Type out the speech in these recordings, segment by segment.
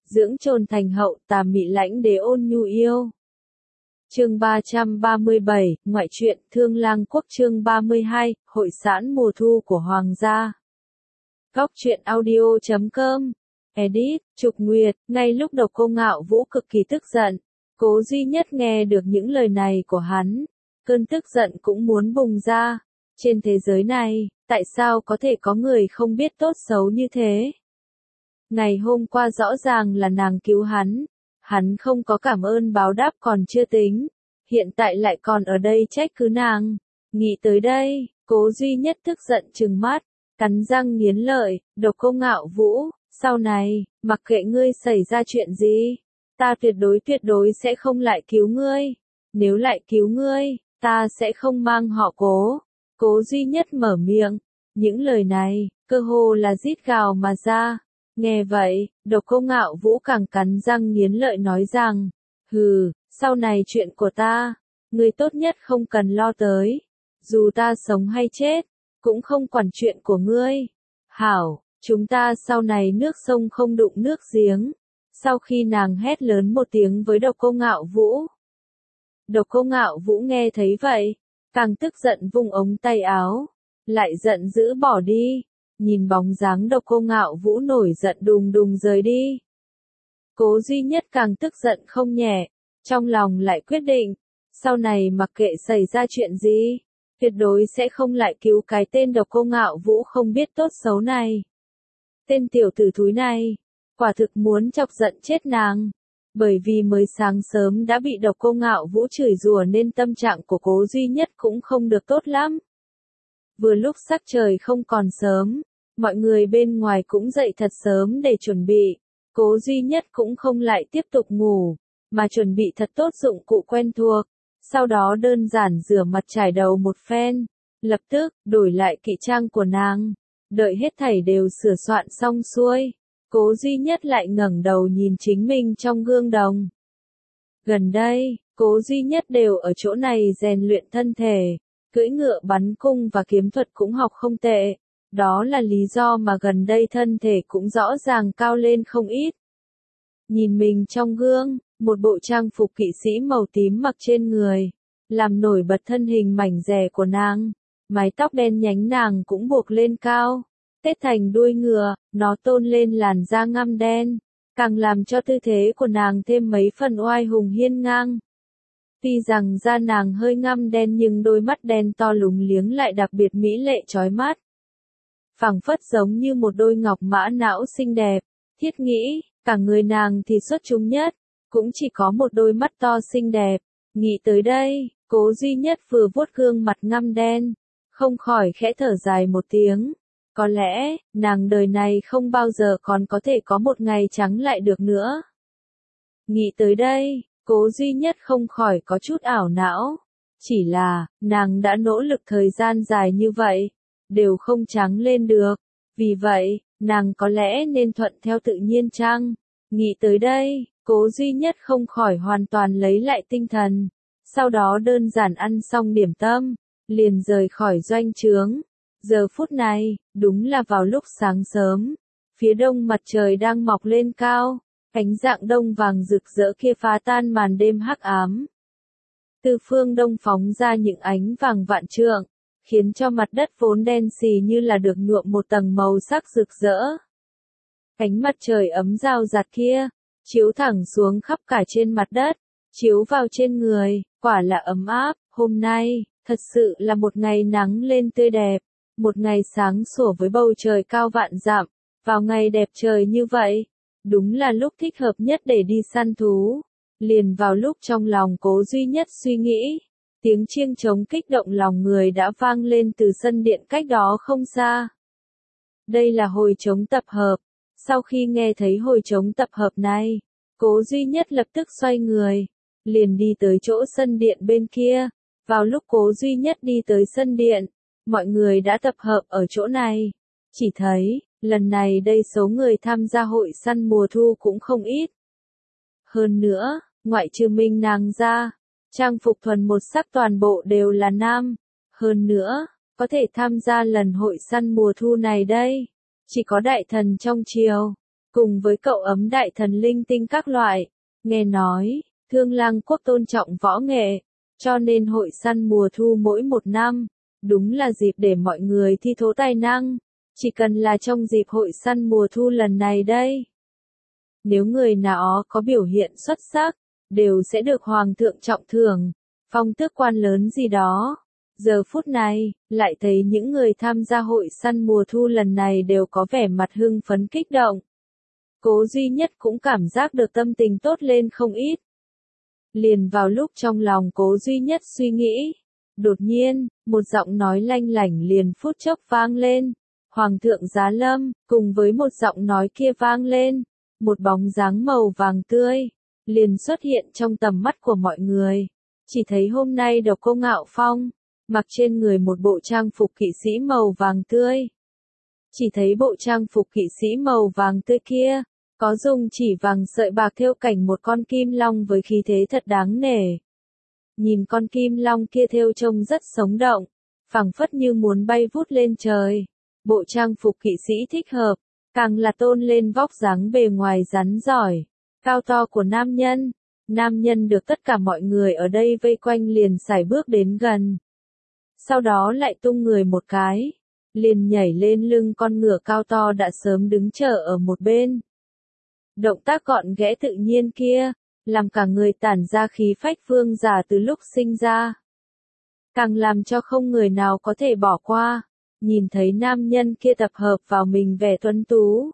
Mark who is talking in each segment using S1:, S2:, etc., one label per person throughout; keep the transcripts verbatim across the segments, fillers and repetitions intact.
S1: dưỡng trồn thành hậu, tà mị lãnh đế ôn nhu yêu. Chương ba trăm ba mươi bảy, ngoại truyện, Thương Lang Quốc chương ba mươi hai, hội sãn mùa thu của Hoàng gia. Góc truyện audio chấm com. Edit, Trục Nguyệt, ngay lúc Độc Cô Ngạo Vũ cực kỳ tức giận, Cố Duy Nhất nghe được những lời này của hắn, cơn tức giận cũng muốn bùng ra. Trên thế giới này, tại sao có thể có người không biết tốt xấu như thế? Ngày hôm qua rõ ràng là nàng cứu hắn, hắn không có cảm ơn báo đáp còn chưa tính, hiện tại lại còn ở đây trách cứ nàng. Nghĩ tới đây, Cố Duy Nhất tức giận trừng mắt, cắn răng nghiến lợi, Độc Cô Ngạo Vũ, sau này, mặc kệ ngươi xảy ra chuyện gì, ta tuyệt đối tuyệt đối sẽ không lại cứu ngươi. Nếu lại cứu ngươi, ta sẽ không mang họ Cố. Cố Duy Nhất mở miệng, những lời này, cơ hồ là rít gào mà ra. Nghe vậy, Độc Cô Ngạo Vũ càng cắn răng nghiến lợi nói rằng, hừ, sau này chuyện của ta, ngươi tốt nhất không cần lo tới. Dù ta sống hay chết, cũng không quản chuyện của ngươi. Hảo, chúng ta sau này nước sông không đụng nước giếng. Sau khi nàng hét lớn một tiếng với Độc Cô Ngạo Vũ. Độc Cô Ngạo Vũ nghe thấy vậy, càng tức giận vung ống tay áo, lại giận dữ bỏ đi. Nhìn bóng dáng Độc Cô Ngạo Vũ nổi giận đùng đùng rời đi. Cố Duy Nhất càng tức giận không nhẹ, trong lòng lại quyết định, sau này mặc kệ xảy ra chuyện gì, tuyệt đối sẽ không lại cứu cái tên Độc Cô Ngạo Vũ không biết tốt xấu này. Tên tiểu tử thúi này, quả thực muốn chọc giận chết nàng, bởi vì mới sáng sớm đã bị Độc Cô Ngạo Vũ chửi rủa nên tâm trạng của Cố Duy Nhất cũng không được tốt lắm. Vừa lúc sắc trời không còn sớm, mọi người bên ngoài cũng dậy thật sớm để chuẩn bị, Cố Duy Nhất cũng không lại tiếp tục ngủ, mà chuẩn bị thật tốt dụng cụ quen thuộc, sau đó đơn giản rửa mặt trải đầu một phen, lập tức đổi lại kỵ trang của nàng, đợi hết thảy đều sửa soạn xong xuôi, Cố Duy Nhất lại ngẩng đầu nhìn chính mình trong gương đồng. Gần đây, Cố Duy Nhất đều ở chỗ này rèn luyện thân thể, cưỡi ngựa bắn cung và kiếm thuật cũng học không tệ. Đó là lý do mà gần đây thân thể cũng rõ ràng cao lên không ít. Nhìn mình trong gương, một bộ trang phục kỵ sĩ màu tím mặc trên người, làm nổi bật thân hình mảnh dẻ của nàng, mái tóc đen nhánh nàng cũng buộc lên cao, tết thành đuôi ngựa, nó tôn lên làn da ngăm đen, càng làm cho tư thế của nàng thêm mấy phần oai hùng hiên ngang. Tuy rằng da nàng hơi ngăm đen nhưng đôi mắt đen to lúng liếng lại đặc biệt mỹ lệ chói mắt. Phảng phất giống như một đôi ngọc mã não xinh đẹp, thiết nghĩ, cả người nàng thì xuất chúng nhất, cũng chỉ có một đôi mắt to xinh đẹp. Nghĩ tới đây, Cố Duy Nhất vừa vuốt gương mặt ngăm đen, không khỏi khẽ thở dài một tiếng. Có lẽ, nàng đời này không bao giờ còn có thể có một ngày trắng lại được nữa. Nghĩ tới đây, Cố Duy Nhất không khỏi có chút ảo não. Chỉ là, nàng đã nỗ lực thời gian dài như vậy, đều không trắng lên được. Vì vậy, nàng có lẽ nên thuận theo tự nhiên chăng? Nghĩ tới đây, Cố Duy Nhất không khỏi hoàn toàn lấy lại tinh thần. Sau đó đơn giản ăn xong điểm tâm, liền rời khỏi doanh trướng. Giờ phút này, đúng là vào lúc sáng sớm. Phía đông mặt trời đang mọc lên cao, ánh dạng đông vàng rực rỡ kia phá tan màn đêm hắc ám. Từ phương đông phóng ra những ánh vàng vạn trượng, khiến cho mặt đất vốn đen xì như là được nhuộm một tầng màu sắc rực rỡ. Ánh mặt trời ấm rao rạt kia, chiếu thẳng xuống khắp cả trên mặt đất, chiếu vào trên người, quả là ấm áp. Hôm nay, thật sự là một ngày nắng lên tươi đẹp, một ngày sáng sủa với bầu trời cao vạn dặm. Vào ngày đẹp trời như vậy, đúng là lúc thích hợp nhất để đi săn thú. Liền vào lúc trong lòng Cố Duy Nhất suy nghĩ, tiếng chiêng trống kích động lòng người đã vang lên từ sân điện cách đó không xa. Đây là hồi trống tập hợp. Sau khi nghe thấy hồi trống tập hợp này, Cố Duy Nhất lập tức xoay người, liền đi tới chỗ sân điện bên kia. Vào lúc Cố Duy Nhất đi tới sân điện, mọi người đã tập hợp ở chỗ này. Chỉ thấy, lần này đây số người tham gia hội săn mùa thu cũng không ít. Hơn nữa, ngoại trừ Minh nàng ra, trang phục thuần một sắc toàn bộ đều là nam. Hơn nữa, có thể tham gia lần hội săn mùa thu này đây, chỉ có đại thần trong triều, cùng với cậu ấm đại thần linh tinh các loại. Nghe nói, Thương Lang quốc tôn trọng võ nghệ, cho nên hội săn mùa thu mỗi một năm, đúng là dịp để mọi người thi thố tài năng, chỉ cần là trong dịp hội săn mùa thu lần này đây. Nếu người nào có biểu hiện xuất sắc, đều sẽ được Hoàng thượng trọng thưởng, phong tước quan lớn gì đó. Giờ phút này, lại thấy những người tham gia hội săn mùa thu lần này đều có vẻ mặt hưng phấn kích động. Cố Duy Nhất cũng cảm giác được tâm tình tốt lên không ít. Liền vào lúc trong lòng Cố Duy Nhất suy nghĩ, đột nhiên, một giọng nói lanh lảnh liền phút chốc vang lên. Hoàng thượng giá lâm, cùng với một giọng nói kia vang lên, một bóng dáng màu vàng tươi, liền xuất hiện trong tầm mắt của mọi người. Chỉ thấy hôm nay Độc Cô Ngạo Phong, mặc trên người một bộ trang phục kỵ sĩ màu vàng tươi. Chỉ thấy bộ trang phục kỵ sĩ màu vàng tươi kia, có dùng chỉ vàng sợi bạc thêu cảnh một con kim long với khí thế thật đáng nể. Nhìn con kim long kia thêu trông rất sống động, phảng phất như muốn bay vút lên trời. Bộ trang phục kỵ sĩ thích hợp, càng là tôn lên vóc dáng bề ngoài rắn giỏi, cao to của nam nhân. Nam nhân được tất cả mọi người ở đây vây quanh liền sải bước đến gần. Sau đó lại tung người một cái, liền nhảy lên lưng con ngựa cao to đã sớm đứng chờ ở một bên. Động tác gọn ghẽ tự nhiên kia, làm cả người tản ra khí phách vương giả từ lúc sinh ra. Càng làm cho không người nào có thể bỏ qua, nhìn thấy nam nhân kia tập hợp vào mình vẻ tuấn tú.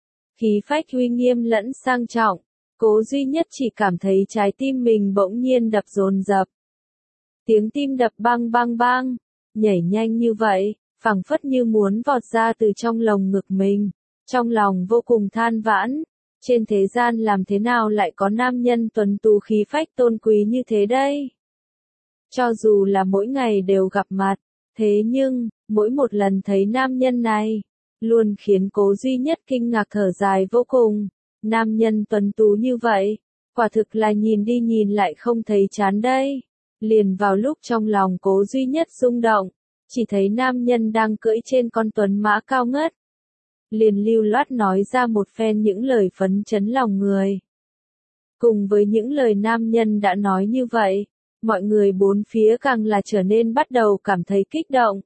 S1: Khí phách uy nghiêm lẫn sang trọng, Cố Duy Nhất chỉ cảm thấy trái tim mình bỗng nhiên đập dồn dập. Tiếng tim đập bang bang bang, nhảy nhanh như vậy, phảng phất như muốn vọt ra từ trong lồng ngực mình. Trong lòng vô cùng than vãn, trên thế gian làm thế nào lại có nam nhân tuấn tú khí phách tôn quý như thế đây? Cho dù là mỗi ngày đều gặp mặt, thế nhưng, mỗi một lần thấy nam nhân này, luôn khiến Cố Duy Nhất kinh ngạc thở dài vô cùng. Nam nhân tuấn tú như vậy, quả thực là nhìn đi nhìn lại không thấy chán đây. Liền vào lúc trong lòng Cố Duy Nhất rung động, chỉ thấy nam nhân đang cưỡi trên con tuấn mã cao ngất. Liền lưu loát nói ra một phen những lời phấn chấn lòng người. Cùng với những lời nam nhân đã nói như vậy, mọi người bốn phía càng là trở nên bắt đầu cảm thấy kích động.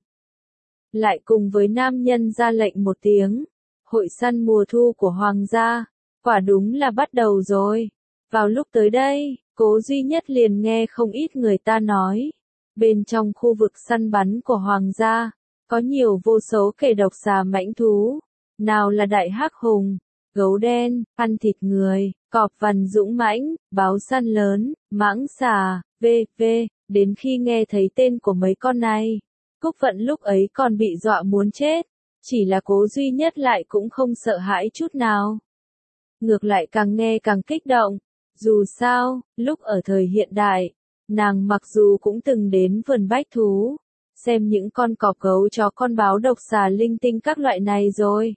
S1: Lại cùng với nam nhân ra lệnh một tiếng, hội săn mùa thu của Hoàng gia, quả đúng là bắt đầu rồi. Vào lúc tới đây, Cố Duy Nhất liền nghe không ít người ta nói, bên trong khu vực săn bắn của Hoàng gia, có nhiều vô số kẻ độc xà mãnh thú, nào là đại hắc hùng, gấu đen, ăn thịt người, cọp vằn dũng mãnh, báo săn lớn, mãng xà, vê vê, đến khi nghe thấy tên của mấy con này, Cúc Vận lúc ấy còn bị dọa muốn chết, chỉ là Cố Duy Nhất lại cũng không sợ hãi chút nào. Ngược lại càng nghe càng kích động, dù sao, lúc ở thời hiện đại, nàng mặc dù cũng từng đến vườn bách thú, xem những con cọp gấu chó con báo độc xà linh tinh các loại này rồi.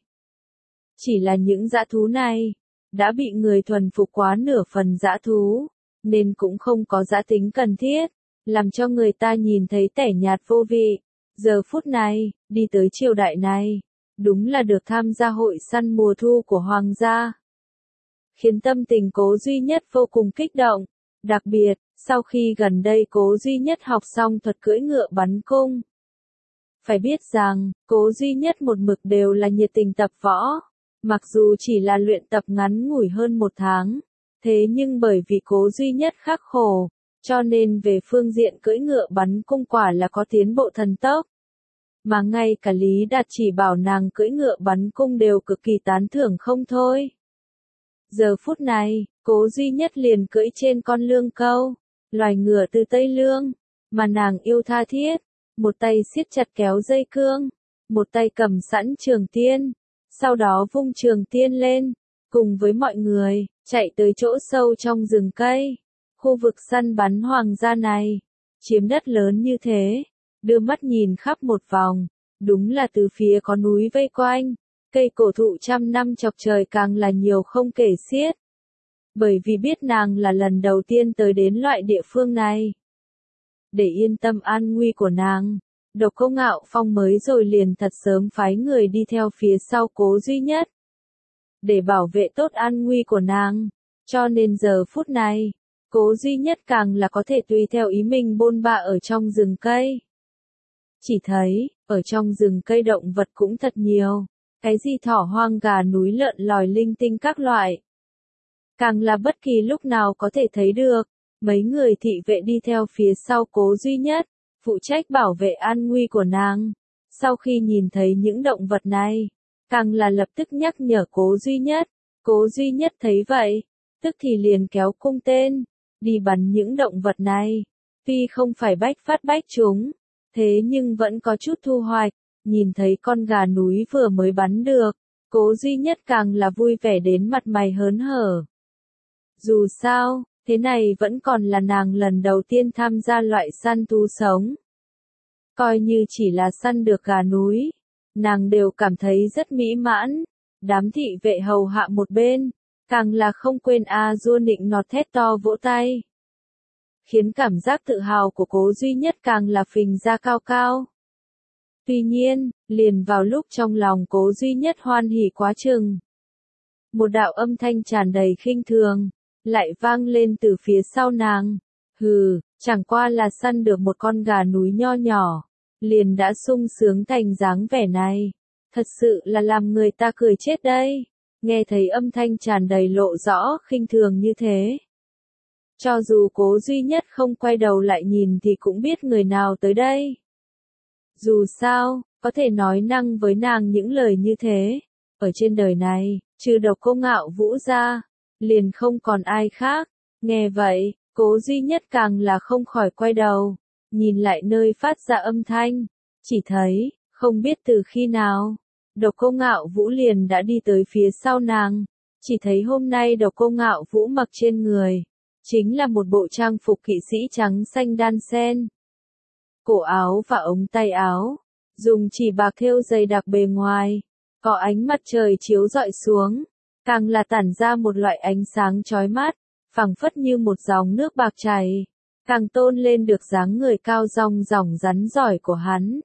S1: Chỉ là những dã thú này, đã bị người thuần phục quá nửa phần dã thú, nên cũng không có dã tính cần thiết, làm cho người ta nhìn thấy tẻ nhạt vô vị. Giờ phút này, đi tới triều đại này, đúng là được tham gia hội săn mùa thu của Hoàng gia. Khiến tâm tình Cố Duy Nhất vô cùng kích động, đặc biệt, sau khi gần đây Cố Duy Nhất học xong thuật cưỡi ngựa bắn cung. Phải biết rằng, Cố Duy Nhất một mực đều là nhiệt tình tập võ, mặc dù chỉ là luyện tập ngắn ngủi hơn một tháng, thế nhưng bởi vì Cố Duy Nhất khắc khổ, cho nên về phương diện cưỡi ngựa bắn cung quả là có tiến bộ thần tốc. Mà ngay cả Lý Đạt chỉ bảo nàng cưỡi ngựa bắn cung đều cực kỳ tán thưởng không thôi. Giờ phút này, Cố Duy Nhất liền cưỡi trên con lương câu, loài ngựa từ Tây Lương, mà nàng yêu tha thiết, một tay siết chặt kéo dây cương, một tay cầm sẵn trường tiên, sau đó vung trường tiên lên, cùng với mọi người, chạy tới chỗ sâu trong rừng cây. Khu vực săn bắn Hoàng gia này, chiếm đất lớn như thế, đưa mắt nhìn khắp một vòng, đúng là từ phía có núi vây quanh, cây cổ thụ trăm năm chọc trời càng là nhiều không kể xiết. Bởi vì biết nàng là lần đầu tiên tới đến loại địa phương này. Để yên tâm an nguy của nàng, Độc Cô Ngạo Phong mới rồi liền thật sớm phái người đi theo phía sau Cố Duy Nhất. để bảo vệ tốt an nguy của nàng. Cho nên giờ phút này, Cố Duy Nhất càng là có thể tùy theo ý mình bôn ba ở trong rừng cây. Chỉ thấy, ở trong rừng cây động vật cũng thật nhiều, cái gì thỏ hoang gà núi lợn lòi linh tinh các loại. Càng là bất kỳ lúc nào có thể thấy được, mấy người thị vệ đi theo phía sau Cố Duy Nhất, phụ trách bảo vệ an nguy của nàng. Sau khi nhìn thấy những động vật này, càng là lập tức nhắc nhở Cố Duy Nhất. Cố Duy Nhất thấy vậy, tức thì liền kéo cung tên, đi bắn những động vật này. Tuy không phải bách phát bách chúng, thế nhưng vẫn có chút thu hoạch. Nhìn thấy con gà núi vừa mới bắn được, Cố Duy Nhất càng là vui vẻ đến mặt mày hớn hở. Dù sao, thế này vẫn còn là nàng lần đầu tiên tham gia loại săn thú sống. Coi như chỉ là săn được gà núi, nàng đều cảm thấy rất mỹ mãn. Đám thị vệ hầu hạ một bên, càng là không quên a dua nịnh nọt thét to vỗ tay. Khiến cảm giác tự hào của Cố Duy Nhất càng là phình ra cao cao. Tuy nhiên, liền vào lúc trong lòng Cố Duy Nhất hoan hỉ quá chừng, một đạo âm thanh tràn đầy khinh thường, lại vang lên từ phía sau nàng. Hừ, chẳng qua là săn được một con gà núi nho nhỏ, liền đã sung sướng thành dáng vẻ này. Thật sự là làm người ta cười chết đây. Nghe thấy âm thanh tràn đầy lộ rõ khinh thường như thế, cho dù Cố Duy Nhất không quay đầu lại nhìn thì cũng biết người nào tới đây. Dù sao, có thể nói năng với nàng những lời như thế, ở trên đời này, trừ Độc Cô Ngạo Vũ ra, liền không còn ai khác. Nghe vậy, Cố Duy Nhất càng là không khỏi quay đầu, nhìn lại nơi phát ra âm thanh, chỉ thấy, không biết từ khi nào, Độc Cô Ngạo Vũ liền đã đi tới phía sau nàng. Chỉ thấy hôm nay Độc Cô Ngạo Vũ mặc trên người, chính là một bộ trang phục kỵ sĩ trắng xanh đan sen. Cổ áo và ống tay áo, dùng chỉ bạc thêu dày đặc bề ngoài, có ánh mặt trời chiếu rọi xuống, càng là tản ra một loại ánh sáng chói mắt, phảng phất như một dòng nước bạc chảy, càng tôn lên được dáng người cao rong ròng rắn giỏi của hắn.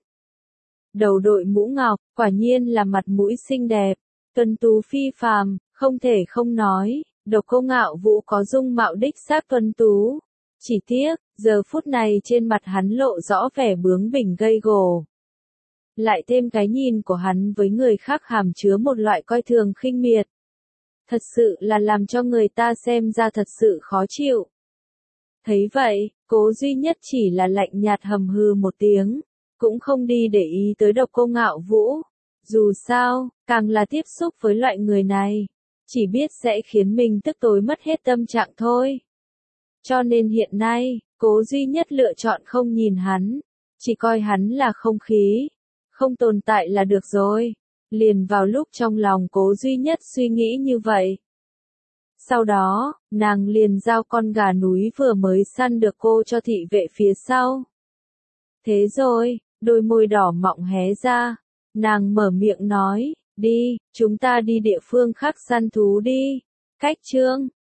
S1: Đầu đội mũ ngọc, quả nhiên là mặt mũi xinh đẹp, tuấn tú phi phàm, không thể không nói, Độc Cô Ngạo Vũ có dung mạo đích xác tuấn tú. Chỉ tiếc, giờ phút này trên mặt hắn lộ rõ vẻ bướng bỉnh gây gổ. Lại thêm cái nhìn của hắn với người khác hàm chứa một loại coi thường khinh miệt. Thật sự là làm cho người ta xem ra thật sự khó chịu. Thấy vậy, Cố Duy Nhất chỉ là lạnh nhạt hầm hừ một tiếng, cũng không đi để ý tới Độc Cô Ngạo Vũ. Dù sao, càng là tiếp xúc với loại người này, chỉ biết sẽ khiến mình tức tối mất hết tâm trạng thôi. Cho nên hiện nay, Cố Duy Nhất lựa chọn không nhìn hắn, chỉ coi hắn là không khí, không tồn tại là được rồi. Liền vào lúc trong lòng Cố Duy Nhất suy nghĩ như vậy. Sau đó, nàng liền giao con gà núi vừa mới săn được cô cho thị vệ phía sau. Thế rồi, đôi môi đỏ mọng hé ra, nàng mở miệng nói, đi, chúng ta đi địa phương khác săn thú đi. Cách chương